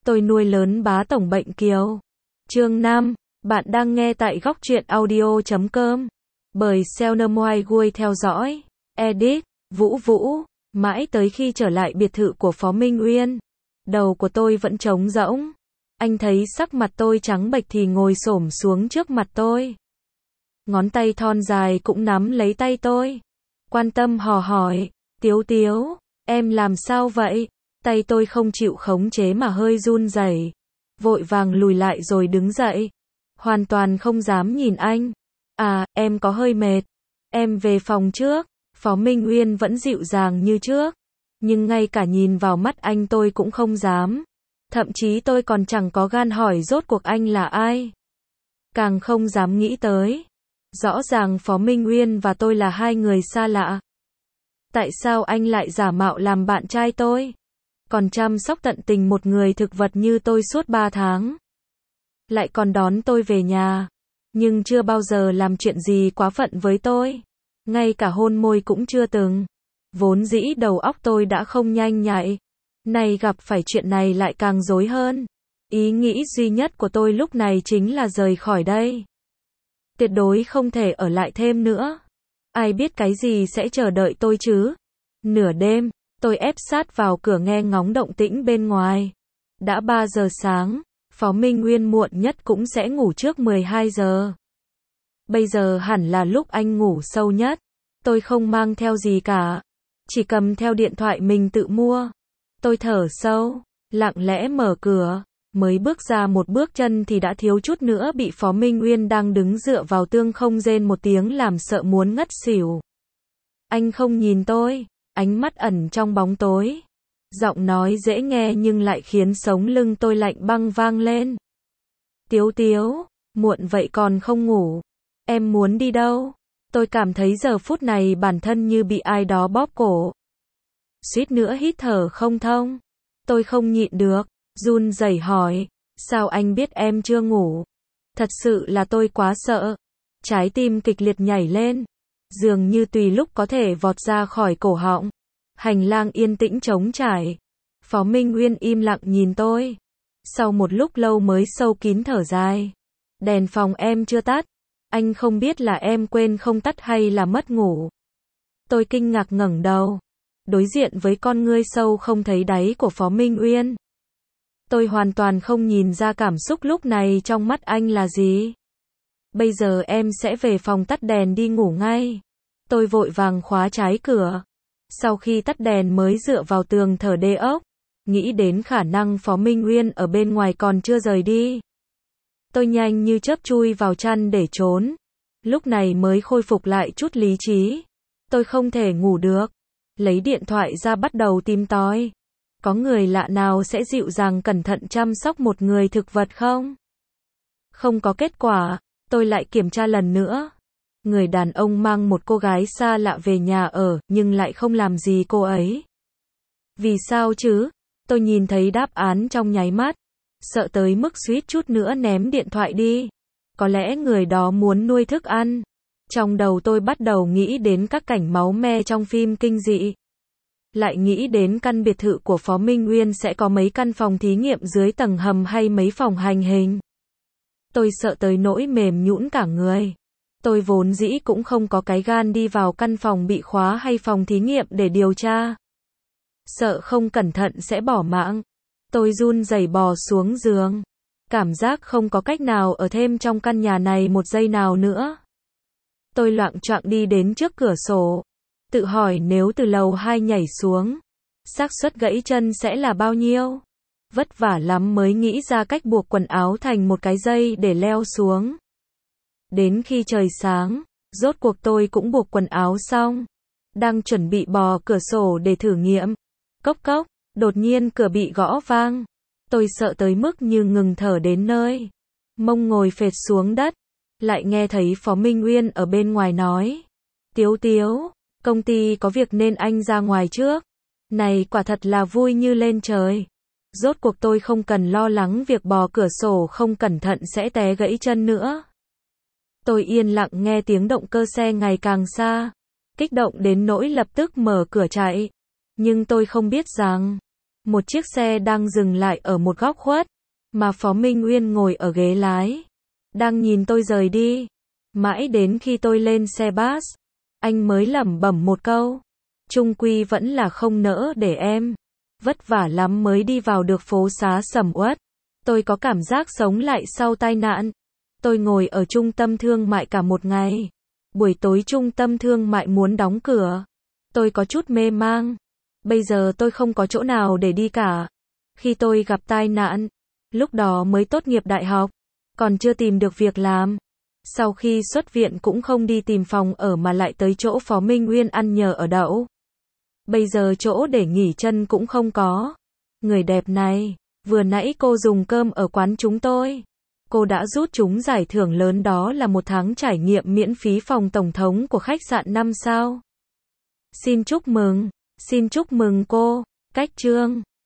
Tôi nuôi lớn bá tổng bệnh kiều. Chương 5, bạn đang nghe tại góc truyện audio.com. Bởi Seoner Moai Gui theo dõi. Edit, Vũ Vũ, mãi tới khi trở lại biệt thự của Phó Minh Uyên. Đầu của tôi vẫn trống rỗng. Anh thấy sắc mặt tôi trắng bệch thì ngồi xổm xuống trước mặt tôi. Ngón tay thon dài cũng nắm lấy tay tôi. Quan tâm hò hỏi, Tiếu Tiếu, em làm sao vậy? Tay tôi không chịu khống chế mà hơi run rẩy. Vội vàng lùi lại rồi đứng dậy. Hoàn toàn không dám nhìn anh. À, em có hơi mệt. Em về phòng trước. Phó Minh Uyên vẫn dịu dàng như trước. Nhưng ngay cả nhìn vào mắt anh tôi cũng không dám. Thậm chí tôi còn chẳng có gan hỏi rốt cuộc anh là ai. Càng không dám nghĩ tới. Rõ ràng Phó Minh Uyên và tôi là hai người xa lạ. Tại sao anh lại giả mạo làm bạn trai tôi? Còn chăm sóc tận tình một người thực vật như tôi suốt 3 tháng. Lại còn đón tôi về nhà. Nhưng chưa bao giờ làm chuyện gì quá phận với tôi. Ngay cả hôn môi cũng chưa từng. Vốn dĩ đầu óc tôi đã không nhanh nhạy. Nay gặp phải chuyện này lại càng rối hơn. Ý nghĩ duy nhất của tôi lúc này chính là rời khỏi đây. Tuyệt đối không thể ở lại thêm nữa. Ai biết cái gì sẽ chờ đợi tôi chứ? Nửa đêm, tôi ép sát vào cửa nghe ngóng động tĩnh bên ngoài. Đã 3 giờ sáng, Phó Minh Uyên muộn nhất cũng sẽ ngủ trước 12 giờ. Bây giờ hẳn là lúc anh ngủ sâu nhất. Tôi không mang theo gì cả. Chỉ cầm theo điện thoại mình tự mua. Tôi thở sâu, lặng lẽ mở cửa. Mới bước ra một bước chân thì đã thiếu chút nữa bị Phó Minh Uyên đang đứng dựa vào tường không rên một tiếng làm sợ muốn ngất xỉu. Anh không nhìn tôi, ánh mắt ẩn trong bóng tối. Giọng nói dễ nghe nhưng lại khiến sống lưng tôi lạnh băng vang lên. Tiếu Tiếu, muộn vậy còn không ngủ. Em muốn đi đâu? Tôi cảm thấy giờ phút này bản thân như bị ai đó bóp cổ. Suýt nữa hít thở không thông. Tôi không nhịn được. Run rẩy hỏi, sao anh biết em chưa ngủ? Thật sự là tôi quá sợ. Trái tim kịch liệt nhảy lên. Dường như tùy lúc có thể vọt ra khỏi cổ họng. Hành lang yên tĩnh trống trải. Phó Minh Uyên im lặng nhìn tôi. Sau một lúc lâu mới sâu kín thở dài. Đèn phòng em chưa tắt. Anh không biết là em quên không tắt hay là mất ngủ. Tôi kinh ngạc ngẩng đầu. Đối diện với con ngươi sâu không thấy đáy của Phó Minh Uyên. Tôi hoàn toàn không nhìn ra cảm xúc lúc này trong mắt anh là gì. Bây giờ em sẽ về phòng tắt đèn đi ngủ ngay. Tôi vội vàng khóa trái cửa. Sau khi tắt đèn mới dựa vào tường thở đê ốc. Nghĩ đến khả năng Phó Minh Uyên ở bên ngoài còn chưa rời đi. Tôi nhanh như chớp chui vào chăn để trốn. Lúc này mới khôi phục lại chút lý trí. Tôi không thể ngủ được. Lấy điện thoại ra bắt đầu tìm tòi. Có người lạ nào sẽ dịu dàng cẩn thận chăm sóc một người thực vật không? Không có kết quả, tôi lại kiểm tra lần nữa. Người đàn ông mang một cô gái xa lạ về nhà ở, nhưng lại không làm gì cô ấy. Vì sao chứ? Tôi nhìn thấy đáp án trong nháy mắt. Sợ tới mức suýt chút nữa ném điện thoại đi. Có lẽ người đó muốn nuôi thức ăn. Trong đầu tôi bắt đầu nghĩ đến các cảnh máu me trong phim kinh dị. Lại nghĩ đến căn biệt thự của Phó Minh Uyên sẽ có mấy căn phòng thí nghiệm dưới tầng hầm hay mấy phòng hành hình. Tôi sợ tới nỗi mềm nhũn cả người. Tôi vốn dĩ cũng không có cái gan đi vào căn phòng bị khóa hay phòng thí nghiệm để điều tra. Sợ không cẩn thận sẽ bỏ mạng. Tôi run rẩy bò xuống giường. Cảm giác không có cách nào ở thêm trong căn nhà này một giây nào nữa. Tôi loạng choạng đi đến trước cửa sổ. Tự hỏi nếu từ lầu 2 nhảy xuống, xác suất gãy chân sẽ là bao nhiêu? Vất vả lắm mới nghĩ ra cách buộc quần áo thành một cái dây để leo xuống. Đến khi trời sáng, rốt cuộc tôi cũng buộc quần áo xong. Đang chuẩn bị bò cửa sổ để thử nghiệm. Cốc cốc, đột nhiên cửa bị gõ vang. Tôi sợ tới mức như ngừng thở đến nơi. Mông ngồi phệt xuống đất. Lại nghe thấy Phó Minh Uyên ở bên ngoài nói. Tiếu Tiếu. Công ty có việc nên anh ra ngoài trước. Này quả thật là vui như lên trời. Rốt cuộc tôi không cần lo lắng việc bò cửa sổ không cẩn thận sẽ té gãy chân nữa. Tôi yên lặng nghe tiếng động cơ xe ngày càng xa. Kích động đến nỗi lập tức mở cửa chạy. Nhưng tôi không biết rằng, Một chiếc xe đang dừng lại ở một góc khuất, mà Phó Minh Uyên ngồi ở ghế lái, đang nhìn tôi rời đi. Mãi đến khi tôi lên xe bus, anh mới lẩm bẩm một câu. Chung quy vẫn là không nỡ để em. Vất vả lắm mới đi vào được phố xá sầm uất. Tôi có cảm giác sống lại sau tai nạn. Tôi ngồi ở trung tâm thương mại cả một ngày. Buổi tối trung tâm thương mại muốn đóng cửa. Tôi có chút mê mang. Bây giờ tôi không có chỗ nào để đi cả. Khi tôi gặp tai nạn, lúc đó mới tốt nghiệp đại học, còn chưa tìm được việc làm. Sau khi xuất viện cũng không đi tìm phòng ở mà lại tới chỗ Phó Minh Uyên ăn nhờ ở đậu. Bây giờ chỗ để nghỉ chân cũng không có. Người đẹp này, vừa nãy cô dùng cơm ở quán chúng tôi. Cô đã rút chúng giải thưởng lớn, đó là 1 tháng trải nghiệm miễn phí phòng tổng thống của khách sạn 5 sao. Xin chúc mừng cô. Cách chương